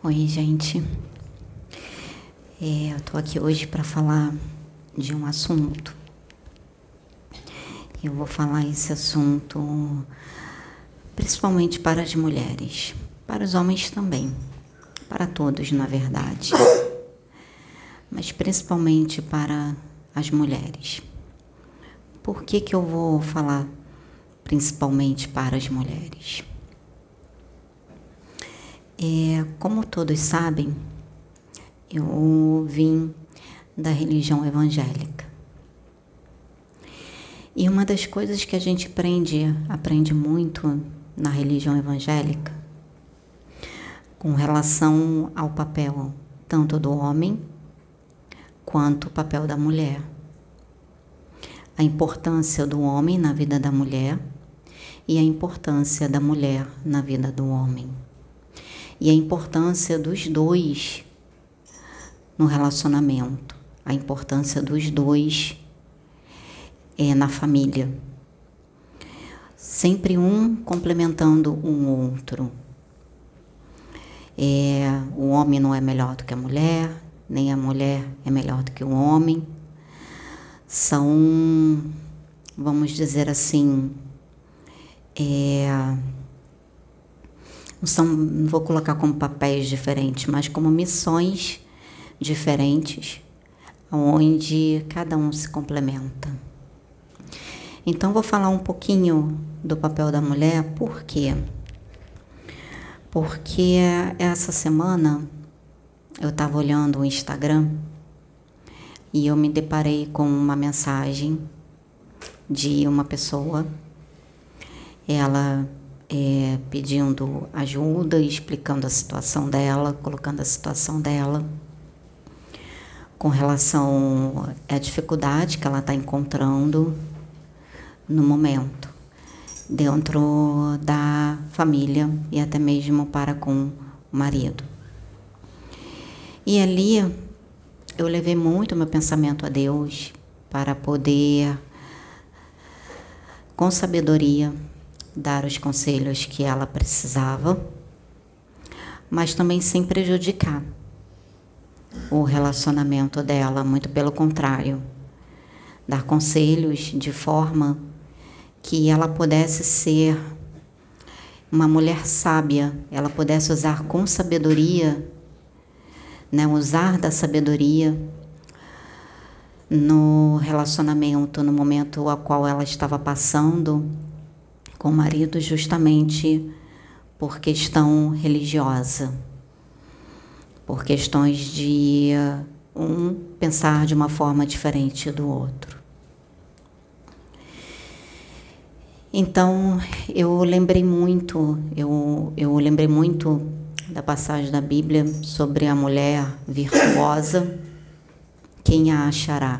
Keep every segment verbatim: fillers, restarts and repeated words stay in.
Oi, gente. É, eu tô aqui hoje para falar de um assunto. Eu vou falar esse assunto principalmente para as mulheres, para os homens também, para todos, na verdade, mas principalmente para as mulheres. Por que que eu vou falar principalmente para as mulheres? É, como todos sabem, eu vim da religião evangélica. E uma das coisas que a gente aprende, aprende muito na religião evangélica, com relação ao papel tanto do homem quanto o papel da mulher. A importância do homem na vida da mulher e a importância da mulher na vida do homem. E a importância dos dois no relacionamento, a importância dos dois é, na família. Sempre um complementando um outro. É, o homem não é melhor do que a mulher, nem a mulher é melhor do que o homem. São, vamos dizer assim, é, não são, não vou colocar como papéis diferentes, mas como missões diferentes, onde cada um se complementa. Então, vou falar um pouquinho do papel da mulher, por quê? Porque essa semana eu estava olhando o Instagram e eu me deparei com uma mensagem de uma pessoa, ela é, pedindo ajuda, explicando a situação dela, colocando a situação dela, com relação à dificuldade que ela está encontrando no momento, dentro da família e até mesmo para com o marido. E ali eu levei muito meu pensamento a Deus para poder, com sabedoria, dar os conselhos que ela precisava, mas também sem prejudicar o relacionamento dela, muito pelo contrário, dar conselhos de forma que ela pudesse ser uma mulher sábia, ela pudesse usar com sabedoria, né, usar da sabedoria no relacionamento, no momento ao qual ela estava passando com o marido, justamente por questão religiosa, por questões de um pensar de uma forma diferente do outro. Então, eu lembrei muito, eu, eu lembrei muito da passagem da Bíblia sobre a mulher virtuosa, quem a achará.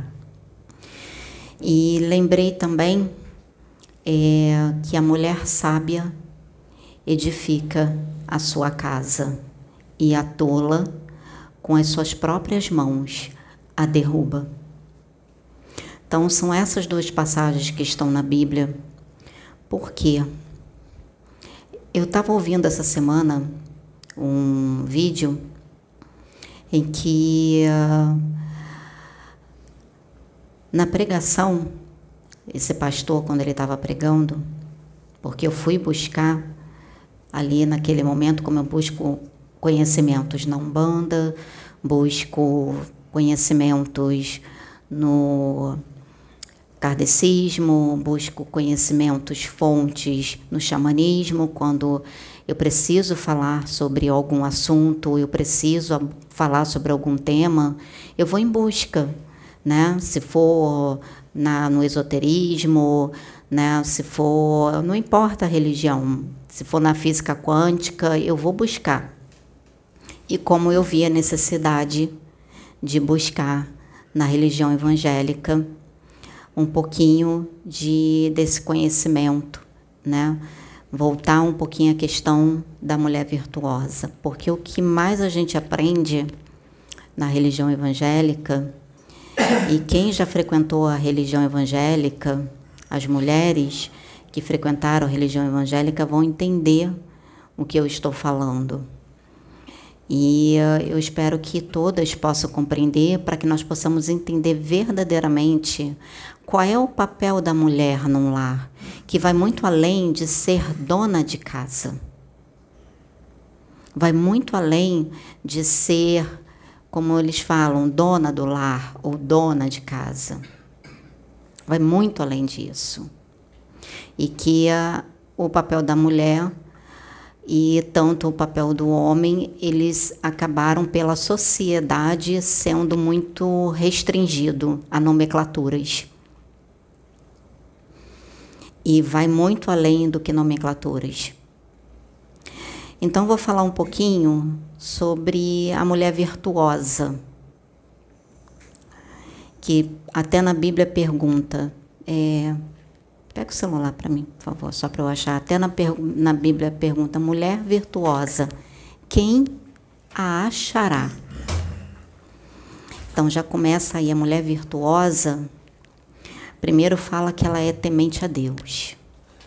E lembrei também é, que a mulher sábia edifica a sua casa e a tola, com as suas próprias mãos, a derruba. Então, são essas duas passagens que estão na Bíblia. Por quê? Eu estava ouvindo essa semana um vídeo em que, uh, na pregação, esse pastor, quando ele estava pregando, porque eu fui buscar ali naquele momento, como eu busco conhecimentos na Umbanda, busco conhecimentos no kardecismo, busco conhecimentos, fontes no xamanismo, quando eu preciso falar sobre algum assunto, eu preciso falar sobre algum tema, eu vou em busca, né? Se for na, no esoterismo, né? Se for, não importa a religião, se for na física quântica, eu vou buscar. E como eu vi a necessidade de buscar na religião evangélica um pouquinho de, desse conhecimento, né? Voltar um pouquinho à questão da mulher virtuosa, porque o que mais a gente aprende na religião evangélica, e quem já frequentou a religião evangélica, as mulheres que frequentaram a religião evangélica vão entender o que eu estou falando. E uh, eu espero que todas possam compreender, para que nós possamos entender verdadeiramente qual é o papel da mulher num lar, que vai muito além de ser dona de casa. Vai muito além de ser, como eles falam, dona do lar ou dona de casa. Vai muito além disso. E que uh, o papel da mulher e tanto o papel do homem, eles acabaram pela sociedade sendo muito restringido a nomenclaturas. E vai muito além do que nomenclaturas. Então, vou falar um pouquinho sobre a mulher virtuosa, que até na Bíblia pergunta... É, pega o celular para mim, por favor, só para eu achar. Até na, na Bíblia pergunta, mulher virtuosa, quem a achará? Então, já começa aí a mulher virtuosa. Primeiro fala que ela é temente a Deus.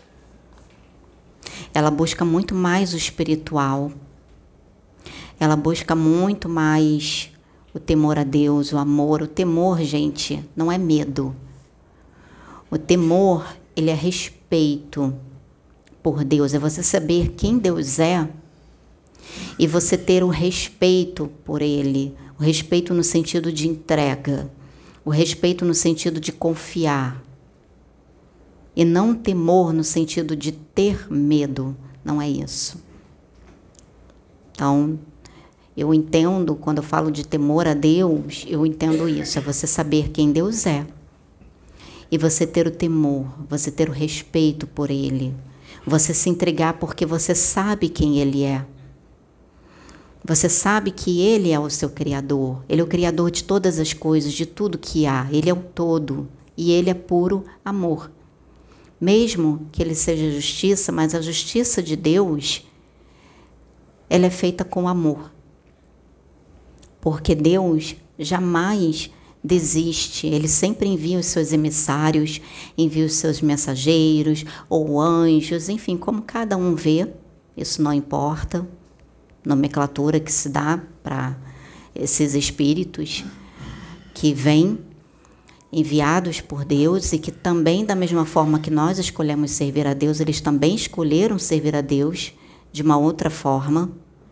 Ela busca muito mais o espiritual. Ela busca muito mais o temor a Deus, o amor. O temor, gente, não é medo. O temor, ele é respeito por Deus. É você saber quem Deus é e você ter o respeito por Ele. O respeito no sentido de entrega. O respeito no sentido de confiar. E não temor no sentido de ter medo. Não é isso. Então, eu entendo, quando eu falo de temor a Deus, eu entendo isso. É você saber quem Deus é. E você ter o temor, você ter o respeito por Ele. Você se entregar porque você sabe quem Ele é. Você sabe que Ele é o seu Criador. Ele é o Criador de todas as coisas, de tudo que há. Ele é o todo. E Ele é puro amor. Mesmo que Ele seja justiça, mas a justiça de Deus, ela é feita com amor. Porque Deus jamais desiste. Ele sempre envia os seus emissários, envia os seus mensageiros ou anjos, enfim, como cada um vê, isso não importa. Nomenclatura que se dá para esses espíritos que vêm enviados por Deus e que também, da mesma forma que nós escolhemos servir a Deus, eles também escolheram servir a Deus de uma outra forma.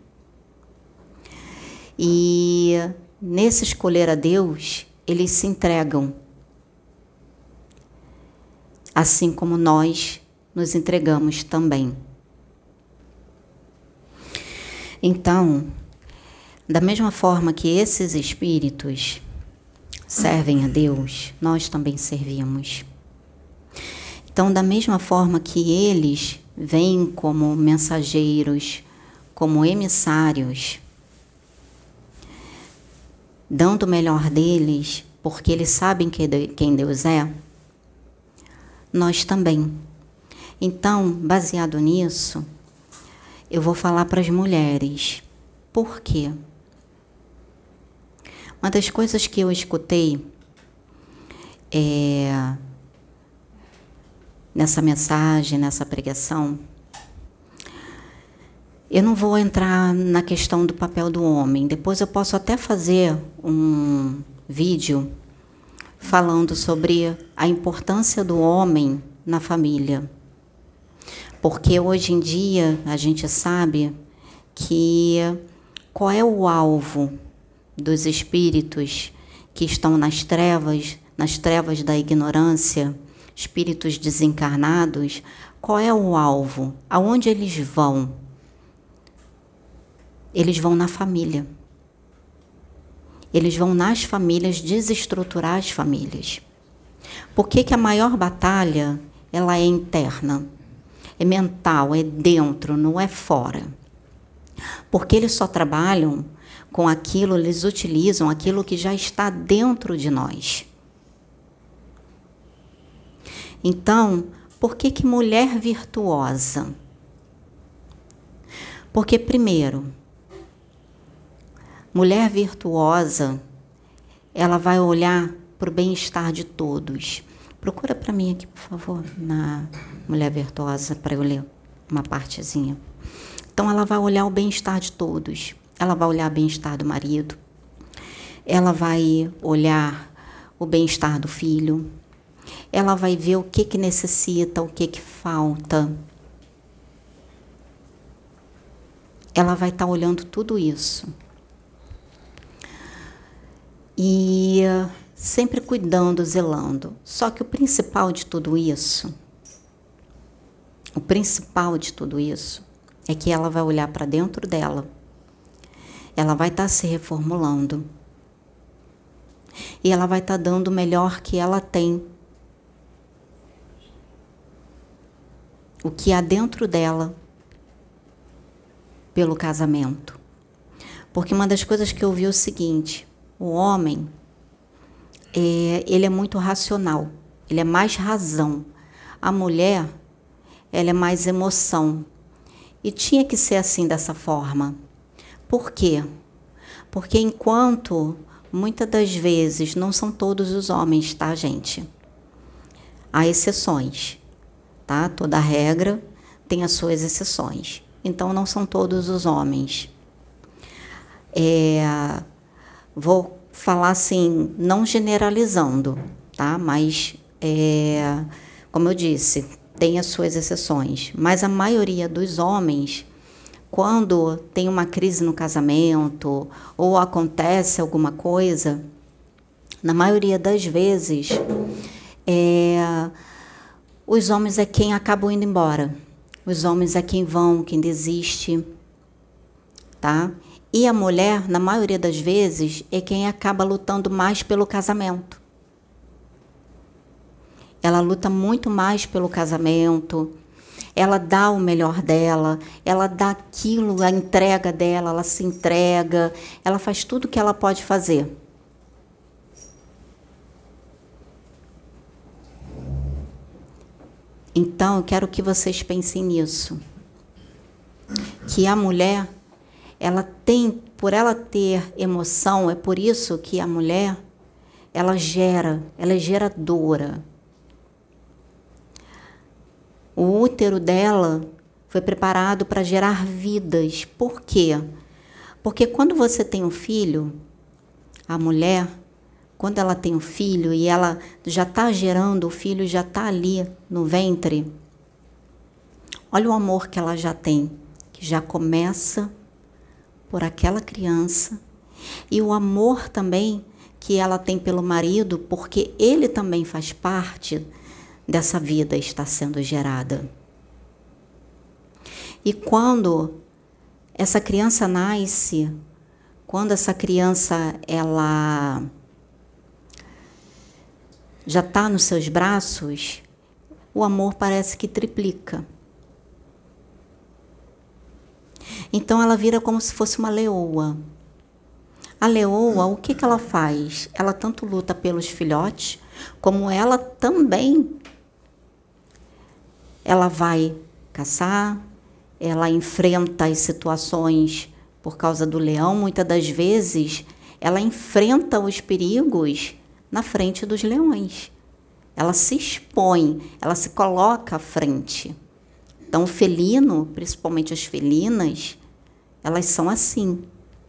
E nesse escolher a Deus, eles se entregam, assim como nós nos entregamos também. Então, da mesma forma que esses espíritos servem a Deus, nós também servimos. Então, da mesma forma que eles vêm como mensageiros, como emissários, dando o melhor deles, porque eles sabem quem Deus é, nós também. Então, baseado nisso, eu vou falar para as mulheres. Por quê? Uma das coisas que eu escutei é, nessa mensagem, nessa pregação, eu não vou entrar na questão do papel do homem. Depois eu posso até fazer um vídeo falando sobre a importância do homem na família. Porque hoje em dia a gente sabe que qual é o alvo dos espíritos que estão nas trevas, nas trevas da ignorância, espíritos desencarnados, qual é o alvo? Aonde eles vão? Eles vão na família. Eles vão nas famílias desestruturar as famílias. Por que que a maior batalha, ela é interna? É mental, é dentro, não é fora. Porque eles só trabalham com aquilo, eles utilizam aquilo que já está dentro de nós. Então, por que que mulher virtuosa? Porque, primeiro, mulher virtuosa, ela vai olhar para o bem-estar de todos. Procura para mim aqui, por favor, na mulher virtuosa, para eu ler uma partezinha. Então, ela vai olhar o bem-estar de todos. ela vai olhar o bem-estar do marido, ela vai olhar o bem-estar do filho, ela vai ver o que que necessita, o que que falta. Ela vai estar olhando tudo isso. E sempre cuidando, zelando. Só que o principal de tudo isso, o principal de tudo isso, é que ela vai olhar para dentro dela. Ela vai estar se reformulando. E ela vai estar dando o melhor que ela tem. O que há dentro dela pelo casamento. Porque uma das coisas que eu vi é o seguinte: o homem, é, ele é muito racional, ele é mais razão. A mulher, ela é mais emoção. E tinha que ser assim, dessa forma. Por quê? Porque enquanto, muitas das vezes, não são todos os homens, tá, gente? Há exceções, tá? Toda regra tem as suas exceções. Então, não são todos os homens. É, vou falar assim, não generalizando, tá? Mas, é, como eu disse, tem as suas exceções. Mas a maioria dos homens, quando tem uma crise no casamento ou acontece alguma coisa, na maioria das vezes, é, os homens é quem acabam indo embora. Os homens é quem vão, quem desiste, tá? E a mulher, na maioria das vezes, é quem acaba lutando mais pelo casamento. Ela luta muito mais pelo casamento, ela dá o melhor dela, ela dá aquilo, a entrega dela, ela se entrega, ela faz tudo o que ela pode fazer. Então, eu quero que vocês pensem nisso. Que a mulher, ela tem, por ela ter emoção, é por isso que a mulher, ela gera, ela é geradora. O útero dela foi preparado para gerar vidas. Por quê? Porque quando você tem um filho, a mulher, quando ela tem um filho e ela já está gerando, o filho já está ali no ventre, olha o amor que ela já tem, que já começa por aquela criança, e o amor também que ela tem pelo marido, porque ele também faz parte dessa vida que está sendo gerada. E quando essa criança nasce, quando essa criança ela já está nos seus braços, o amor parece que triplica. Então ela vira como se fosse uma leoa. A leoa, o que que ela faz? Ela tanto luta pelos filhotes, como ela também, ela vai caçar, ela enfrenta as situações por causa do leão. Muitas das vezes, ela enfrenta os perigos na frente dos leões. Ela se expõe, ela se coloca à frente. Então, o felino, principalmente as felinas, elas são assim.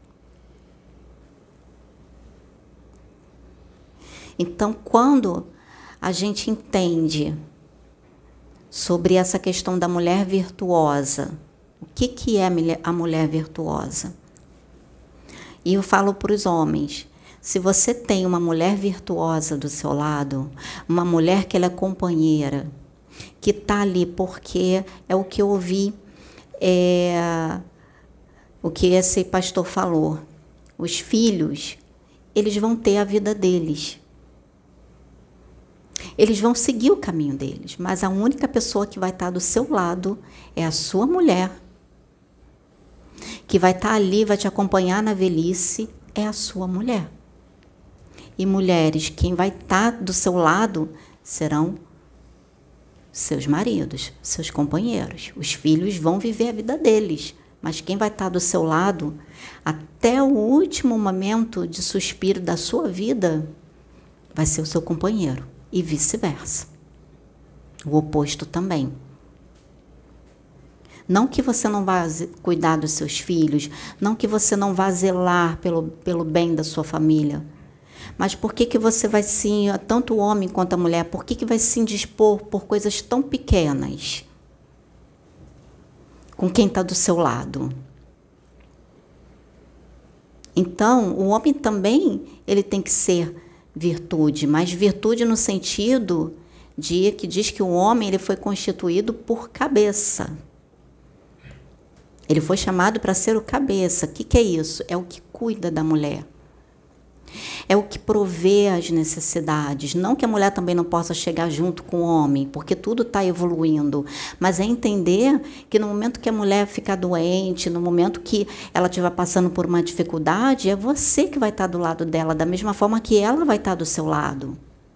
Então, quando a gente entende sobre essa questão da mulher virtuosa, o que que é a mulher virtuosa? E eu falo para os homens, se você tem uma mulher virtuosa do seu lado, uma mulher que ela é companheira, que está ali porque é o que eu ouvi, é, o que esse pastor falou, os filhos, eles vão ter a vida deles. Eles vão seguir o caminho deles, mas a única pessoa que vai estar do seu lado é a sua mulher, que vai estar ali, vai te acompanhar na velhice, é a sua mulher. E mulheres, quem vai estar do seu lado serão seus maridos, seus companheiros. Os filhos vão viver a vida deles, mas quem vai estar do seu lado até o último momento de suspiro da sua vida vai ser o seu companheiro. E vice-versa. O oposto também. Não que você não vá cuidar dos seus filhos, não que você não vá zelar pelo, pelo bem da sua família. Mas por que que você vai se, tanto o homem quanto a mulher, por que que vai se indispor por coisas tão pequenas com quem está do seu lado? Então, o homem também ele tem que ser virtude, mas virtude no sentido de que diz que o homem ele foi constituído por cabeça. Ele foi chamado para ser o cabeça. O que que é isso? É o que cuida da mulher. É o que provê as necessidades. Não que a mulher também não possa chegar junto com o homem, porque tudo está evoluindo. Mas é entender que no momento que a mulher ficar doente, no momento que ela estiver passando por uma dificuldade, é você que vai estar do lado dela, da mesma forma que ela vai estar do seu lado.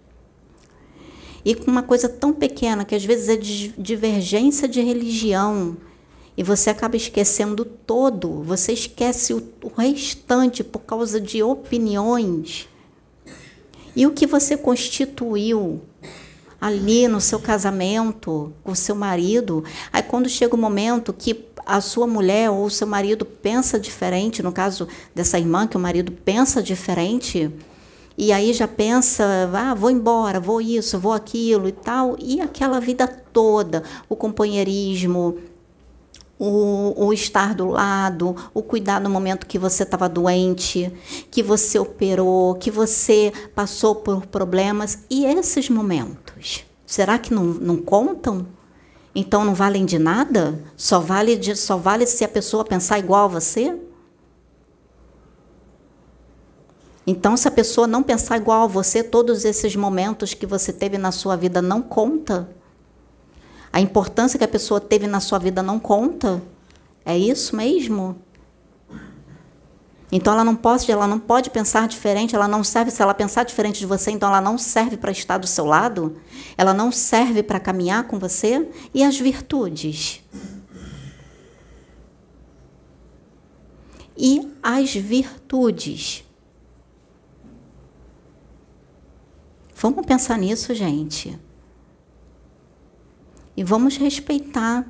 E com uma coisa tão pequena, que às vezes é divergência de religião, e você acaba esquecendo todo, você esquece o, o restante por causa de opiniões. E o que você constituiu ali no seu casamento com o seu marido, aí quando chega o momento que a sua mulher ou o seu marido pensa diferente, no caso dessa irmã, que o marido pensa diferente, e aí já pensa, ah, vou embora, vou isso, vou aquilo e tal, e aquela vida toda, o companheirismo, O, o estar do lado, o cuidar no momento que você estava doente, que você operou, que você passou por problemas. E esses momentos, será que não, não contam? Então não valem de nada? Só vale, de, só vale se a pessoa pensar igual a você? Então, se a pessoa não pensar igual a você, todos esses momentos que você teve na sua vida não contam? A importância que a pessoa teve na sua vida não conta? É isso mesmo? Então ela não pode, ela não pode pensar diferente, ela não serve, se ela pensar diferente de você, então ela não serve para estar do seu lado? Ela não serve para caminhar com você? E as virtudes? E as virtudes? Vamos pensar nisso, gente. E vamos respeitar.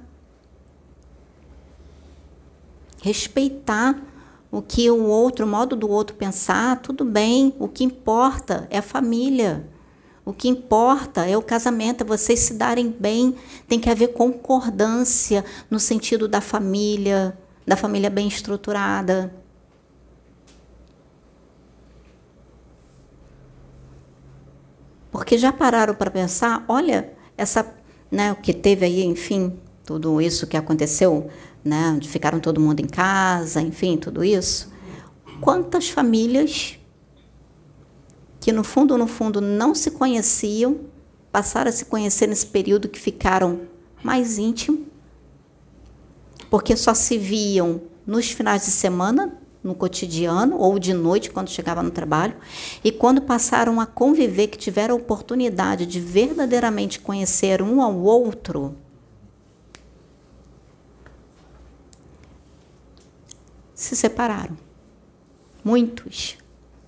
Respeitar o que o outro, o modo do outro pensar, tudo bem. O que importa é a família. O que importa é o casamento, é vocês se darem bem. Tem que haver concordância no sentido da família, da família bem estruturada. Porque já pararam para pensar, olha, essa... Né, o que teve aí, enfim, tudo isso que aconteceu, né, onde ficaram todo mundo em casa, enfim, tudo isso. Quantas famílias que, no fundo, no fundo, não se conheciam, passaram a se conhecer nesse período que ficaram mais íntimos, porque só se viam nos finais de semana, no cotidiano, ou de noite, quando chegava no trabalho, e quando passaram a conviver, que tiveram a oportunidade de verdadeiramente conhecer um ao outro, se separaram. Muitos.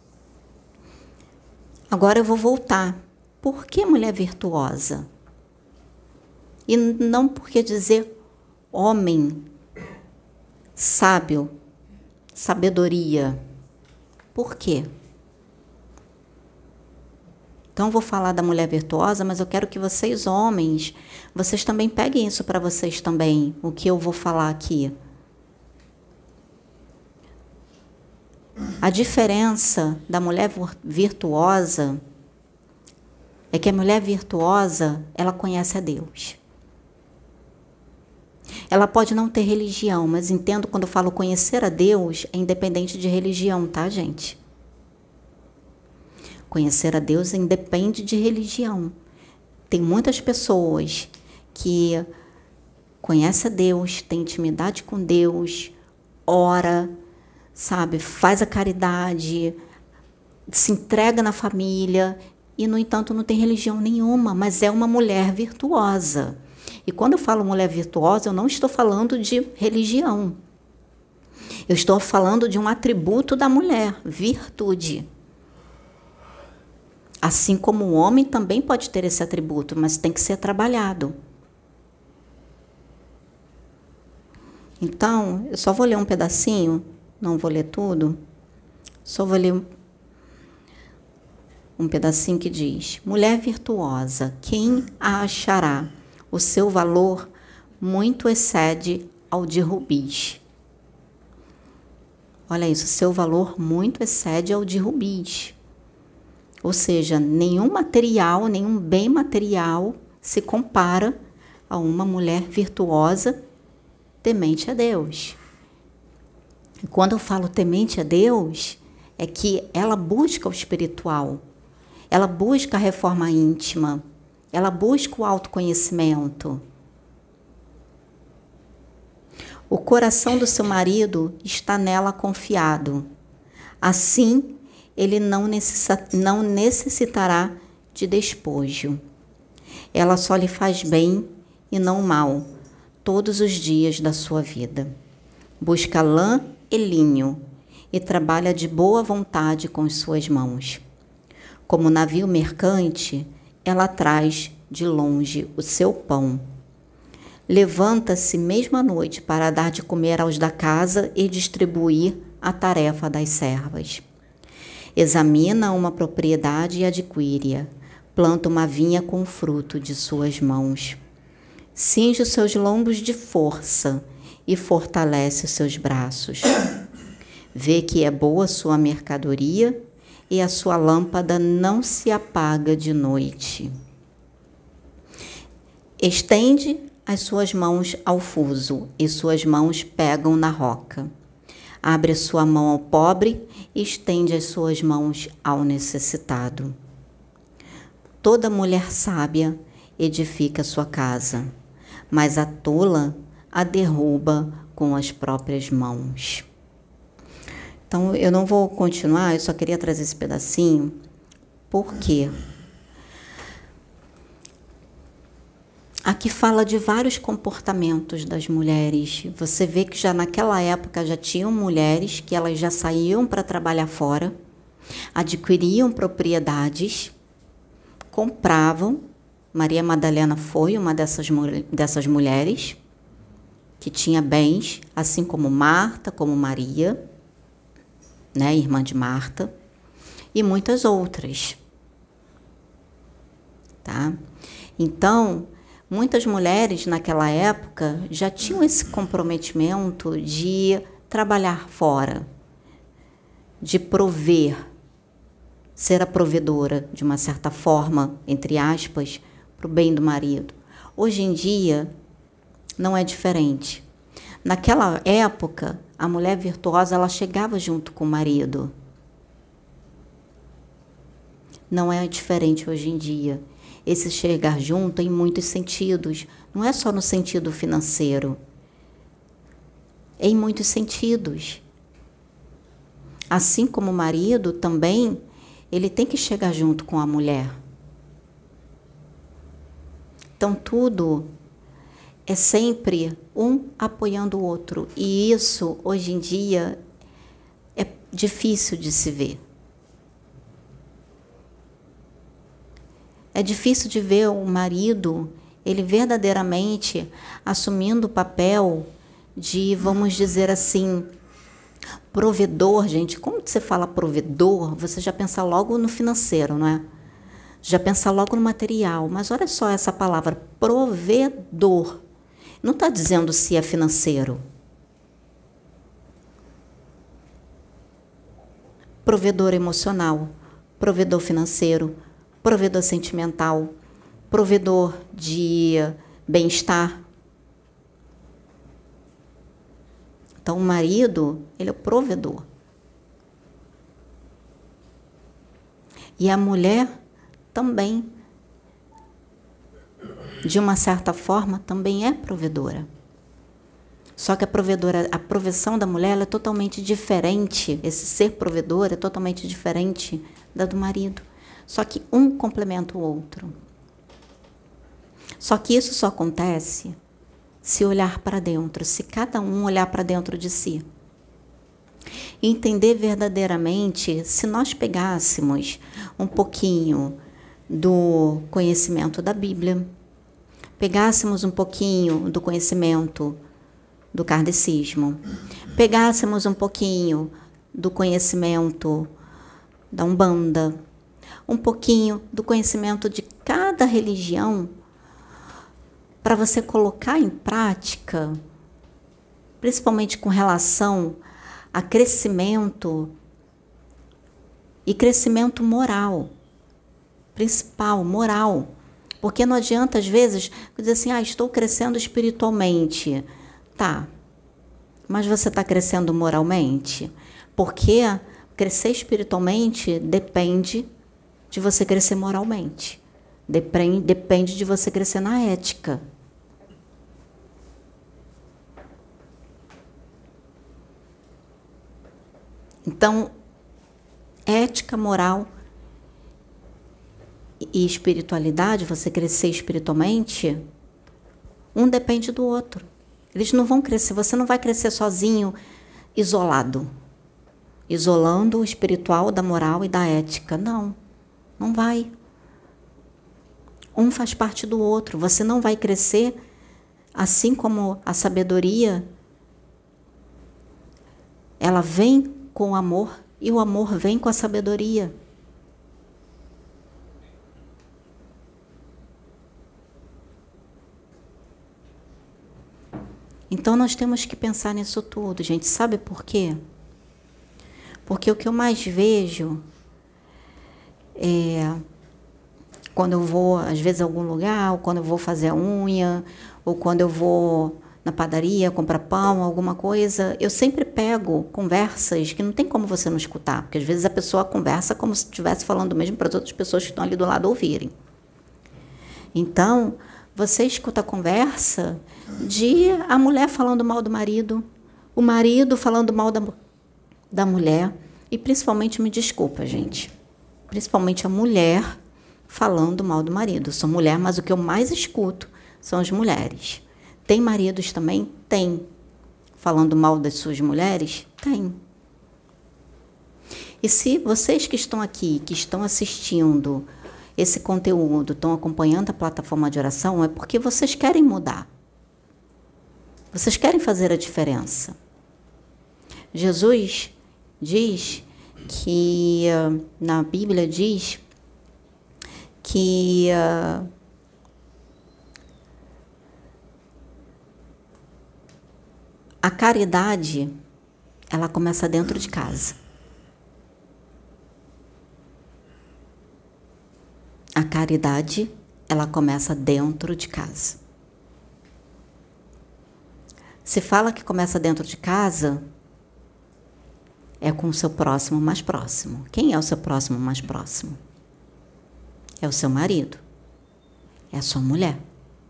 Agora eu vou voltar. Por que mulher virtuosa? E não porque dizer homem sábio, sabedoria. Por quê? Então, eu vou falar da mulher virtuosa, mas eu quero que vocês, homens, vocês também peguem isso para vocês também, o que eu vou falar aqui. A diferença da mulher virtuosa é que a mulher virtuosa, ela conhece a Deus. Ela pode não ter religião, mas entendo quando eu falo conhecer a Deus, é independente de religião, tá, gente? Conhecer a Deus independe de religião. Tem muitas pessoas que conhecem a Deus, têm intimidade com Deus, ora, sabe, faz a caridade, se entrega na família e, no entanto, não tem religião nenhuma, mas é uma mulher virtuosa. E quando eu falo mulher virtuosa, eu não estou falando de religião. Eu estou falando de um atributo da mulher, virtude. Assim como o homem também pode ter esse atributo, mas tem que ser trabalhado. Então, eu só vou ler um pedacinho, não vou ler tudo, só vou ler um pedacinho que diz: mulher virtuosa, quem a achará? O seu valor muito excede ao de rubis. Olha isso, seu valor muito excede ao de rubis. Ou seja, nenhum material, nenhum bem material se compara a uma mulher virtuosa, temente a Deus. E quando eu falo temente a Deus, é que ela busca o espiritual, ela busca a reforma íntima, ela busca o autoconhecimento. O coração do seu marido está nela confiado. Assim, ele não, necessita, não necessitará de despojo. Ela só lhe faz bem e não mal, todos os dias da sua vida. Busca lã e linho e trabalha de boa vontade com as suas mãos. Como navio mercante, ela traz de longe o seu pão. Levanta-se mesmo à noite para dar de comer aos da casa e distribuir a tarefa das servas. Examina uma propriedade e adquire-a. Planta uma vinha com o fruto de suas mãos. Cinge os seus lombos de força e fortalece os seus braços. Vê que é boa sua mercadoria e a sua lâmpada não se apaga de noite. Estende as suas mãos ao fuso e suas mãos pegam na roca. Abre sua mão ao pobre e estende as suas mãos ao necessitado. Toda mulher sábia edifica sua casa, mas a tola a derruba com as próprias mãos. Então, eu não vou continuar, eu só queria trazer esse pedacinho, porque aqui fala de vários comportamentos das mulheres. Você vê que já naquela época já tinham mulheres que elas já saíam para trabalhar fora, adquiriam propriedades, compravam. Maria Madalena foi uma dessas, dessas mulheres que tinha bens, assim como Marta, como Maria, né, irmã de Marta, e muitas outras. Tá? Então, muitas mulheres naquela época já tinham esse comprometimento de trabalhar fora, de prover, ser a provedora, de uma certa forma, entre aspas, para o bem do marido. Hoje em dia, não é diferente. Naquela época, a mulher virtuosa, ela chegava junto com o marido. Não é diferente hoje em dia. Esse chegar junto em muitos sentidos. Não é só no sentido financeiro. É em muitos sentidos. Assim como o marido também, ele tem que chegar junto com a mulher. Então, tudo é sempre um apoiando o outro. E isso, hoje em dia, é difícil de se ver. É difícil de ver o marido, ele verdadeiramente assumindo o papel de, vamos dizer assim, provedor, gente. Como você fala provedor, você já pensa logo no financeiro, não é? Já pensa logo no material. Mas olha só essa palavra, provedor. Não está dizendo se é financeiro. Provedor emocional, provedor financeiro, provedor sentimental, provedor de bem-estar. Então, o marido, ele é o provedor. E a mulher também, de uma certa forma, também é provedora. Só que a provedora, a proveção da mulher, ela é totalmente diferente. Esse ser provedor é totalmente diferente da do marido. Só que um complementa o outro. Só que isso só acontece se olhar para dentro, se cada um olhar para dentro de si. E entender verdadeiramente, se nós pegássemos um pouquinho do conhecimento da Bíblia, pegássemos um pouquinho do conhecimento do kardecismo, pegássemos um pouquinho do conhecimento da Umbanda, um pouquinho do conhecimento de cada religião, para você colocar em prática, principalmente com relação a crescimento e crescimento moral, principal, moral. Porque não adianta, às vezes, dizer assim, ah, estou crescendo espiritualmente. Tá, mas você está crescendo moralmente? Porque crescer espiritualmente depende de você crescer moralmente. Depende, depende de você crescer na ética. Então, ética, moral e espiritualidade, você crescer espiritualmente, um depende do outro. Eles não vão crescer, você não vai crescer sozinho, isolado. Isolando o espiritual da moral e da ética. Não, não vai. Um faz parte do outro. Você não vai crescer assim como a sabedoria, ela vem com o amor e o amor vem com a sabedoria. Então, nós temos que pensar nisso tudo, gente. Sabe por quê? Porque o que eu mais vejo é quando eu vou, às vezes, a algum lugar, ou quando eu vou fazer a unha, ou quando eu vou na padaria comprar pão, alguma coisa, eu sempre pego conversas que não tem como você não escutar, porque às vezes a pessoa conversa como se estivesse falando mesmo para as outras pessoas que estão ali do lado ouvirem. Então, você escuta a conversa de a mulher falando mal do marido, o marido falando mal da, da mulher, e principalmente, me desculpa, gente, principalmente a mulher falando mal do marido. Eu sou mulher, mas o que eu mais escuto são as mulheres. Tem maridos também? Tem. Falando mal das suas mulheres? Tem. E se vocês que estão aqui, que estão assistindo esse conteúdo, estão acompanhando a plataforma de oração, é porque vocês querem mudar. Vocês querem fazer a diferença. Jesus diz que, na Bíblia diz que uh, a caridade, ela começa dentro de casa. A caridade, ela começa dentro de casa. Se fala que começa dentro de casa, é com o seu próximo mais próximo. Quem é o seu próximo mais próximo? É o seu marido. É a sua mulher.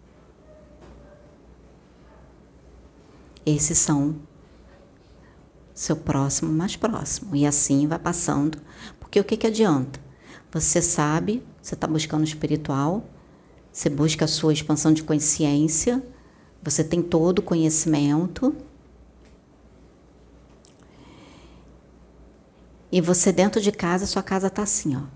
Esses são seu próximo mais próximo. E assim vai passando. Porque o que, que adianta? Você sabe, você está buscando o espiritual, você busca a sua expansão de consciência, você tem todo o conhecimento. E você dentro de casa, sua casa está assim, ó.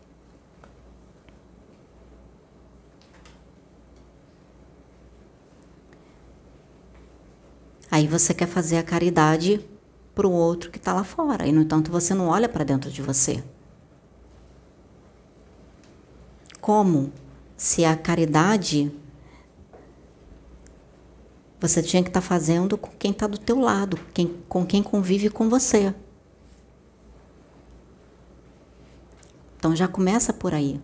Aí você quer fazer a caridade para o outro que está lá fora. E, no entanto, você não olha para dentro de você. Como se a caridade você tinha que estar tá fazendo com quem está do teu lado, quem, com quem convive com você. Então já começa por aí.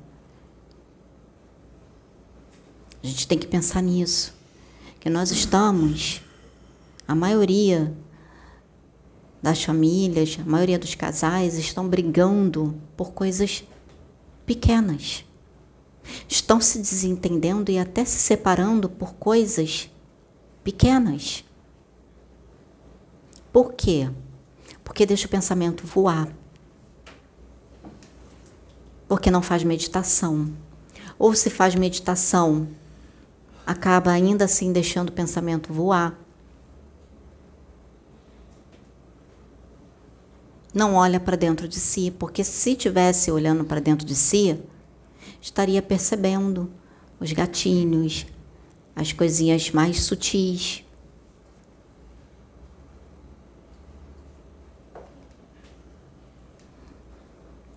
A gente tem que pensar nisso. Que nós estamos, a maioria das famílias, a maioria dos casais estão brigando por coisas pequenas. Estão se desentendendo e até se separando por coisas pequenas. Por quê? Porque deixa o pensamento voar. Porque não faz meditação. Ou se faz meditação, acaba ainda assim deixando o pensamento voar. Não olha para dentro de si, porque se estivesse olhando para dentro de si, estaria percebendo os gatinhos, as coisinhas mais sutis.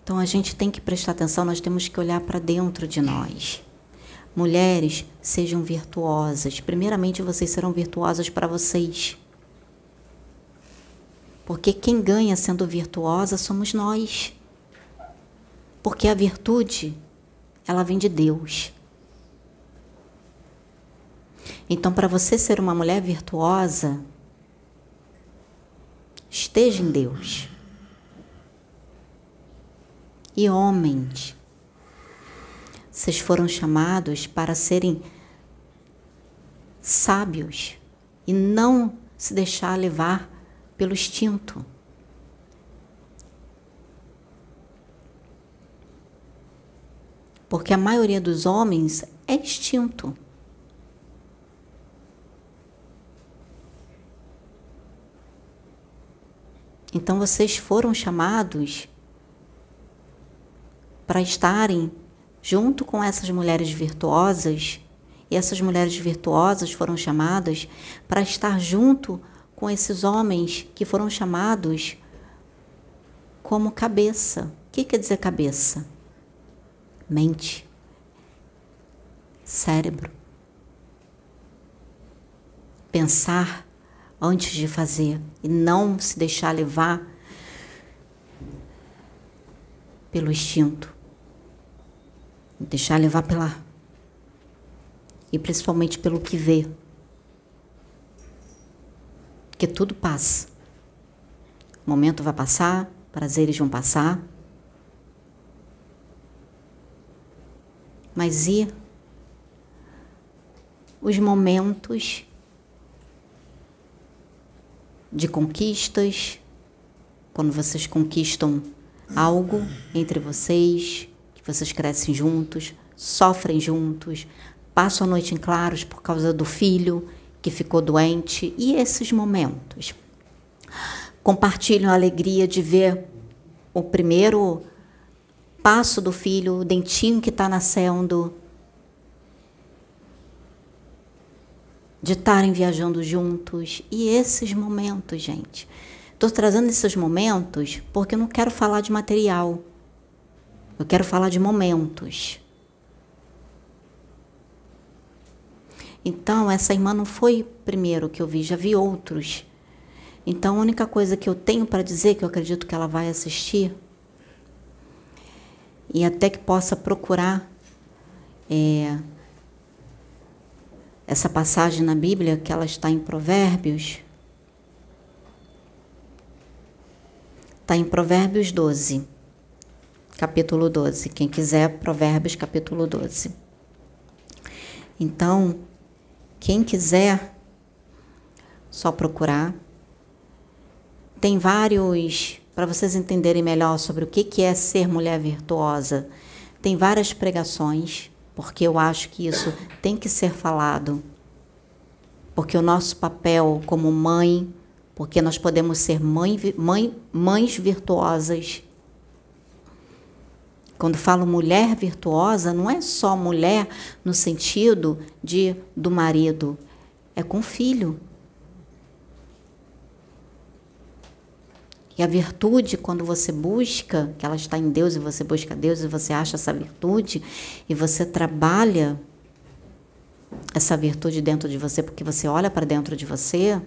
Então a gente tem que prestar atenção, nós temos que olhar para dentro de nós. Mulheres, sejam virtuosas. Primeiramente, vocês serão virtuosas para vocês. Porque quem ganha sendo virtuosa somos nós. Porque a virtude, ela vem de Deus. Então, para você ser uma mulher virtuosa, esteja em Deus. E homens, vocês foram chamados para serem sábios e não se deixar levar pelo instinto. Porque a maioria dos homens é instinto. Então vocês foram chamados para estarem junto com essas mulheres virtuosas, e essas mulheres virtuosas foram chamadas para estar junto com esses homens que foram chamados como cabeça. O que quer dizer cabeça? Mente, cérebro. Pensar antes de fazer e não se deixar levar pelo instinto. Deixar levar pela... e principalmente pelo que vê. Porque tudo passa. O momento vai passar, prazeres vão passar. Mas e os momentos de conquistas, quando vocês conquistam algo entre vocês, que vocês crescem juntos, sofrem juntos, passam a noite em claros por causa do filho que ficou doente, e esses momentos. Compartilham a alegria de ver o primeiro passo do filho, o dentinho que está nascendo, de estarem viajando juntos. E esses momentos, gente. Estou trazendo esses momentos porque eu não quero falar de material. Eu quero falar de momentos. Então, essa irmã não foi o primeiro que eu vi, já vi outros. Então, a única coisa que eu tenho para dizer, que eu acredito que ela vai assistir, e até que possa procurar é, essa passagem na Bíblia, que ela está em Provérbios. Está em Provérbios doze, capítulo doze. Quem quiser, Provérbios, capítulo doze. Então, quem quiser, só procurar. Tem vários, para vocês entenderem melhor sobre o que é ser mulher virtuosa, tem várias pregações, porque eu acho que isso tem que ser falado. Porque o nosso papel como mãe, porque nós podemos ser mãe, mãe, mães virtuosas. Quando falo mulher virtuosa, não é só mulher no sentido de do marido, é com filho. E a virtude, quando você busca, que ela está em Deus, e você busca Deus, e você acha essa virtude, e você trabalha essa virtude dentro de você, porque você olha para dentro de você,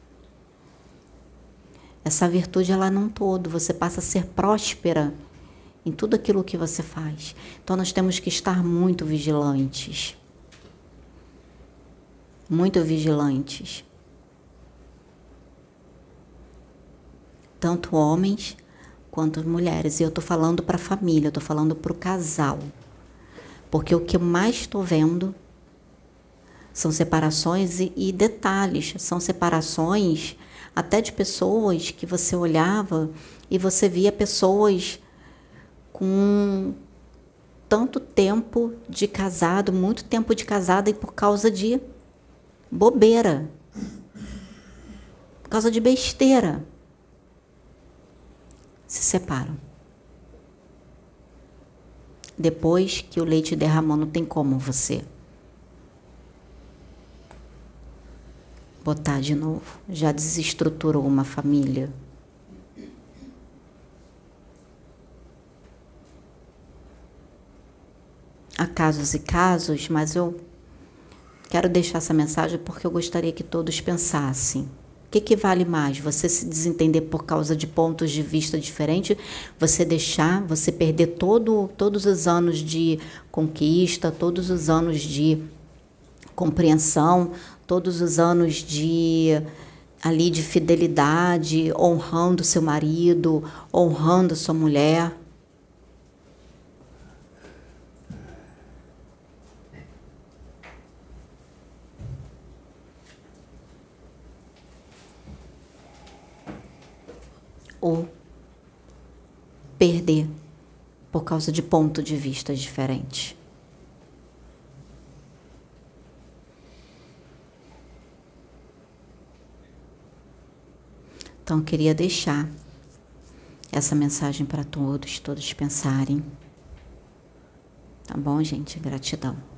essa virtude, ela não todo, você passa a ser próspera em tudo aquilo que você faz. Então, nós temos que estar muito vigilantes. Muito vigilantes. Tanto homens quanto mulheres. E eu estou falando para a família, eu estou falando para o casal. Porque o que eu mais estou vendo são separações e, e detalhes. São separações até de pessoas que você olhava e você via pessoas com tanto tempo de casado, muito tempo de casada, e por causa de bobeira, por causa de besteira, se separam. Depois que o leite derramou, não tem como você botar de novo. Já desestruturou uma família. há casos e casos, mas eu quero deixar essa mensagem porque eu gostaria que todos pensassem. O que, que vale mais? Você se desentender por causa de pontos de vista diferentes? Você deixar, você perder todo, todos os anos de conquista, todos os anos de compreensão, todos os anos de ali de fidelidade, honrando seu marido, honrando sua mulher? Ou perder por causa de ponto de vista diferente. Então, eu queria deixar essa mensagem para todos, todos pensarem. Tá bom, gente? Gratidão.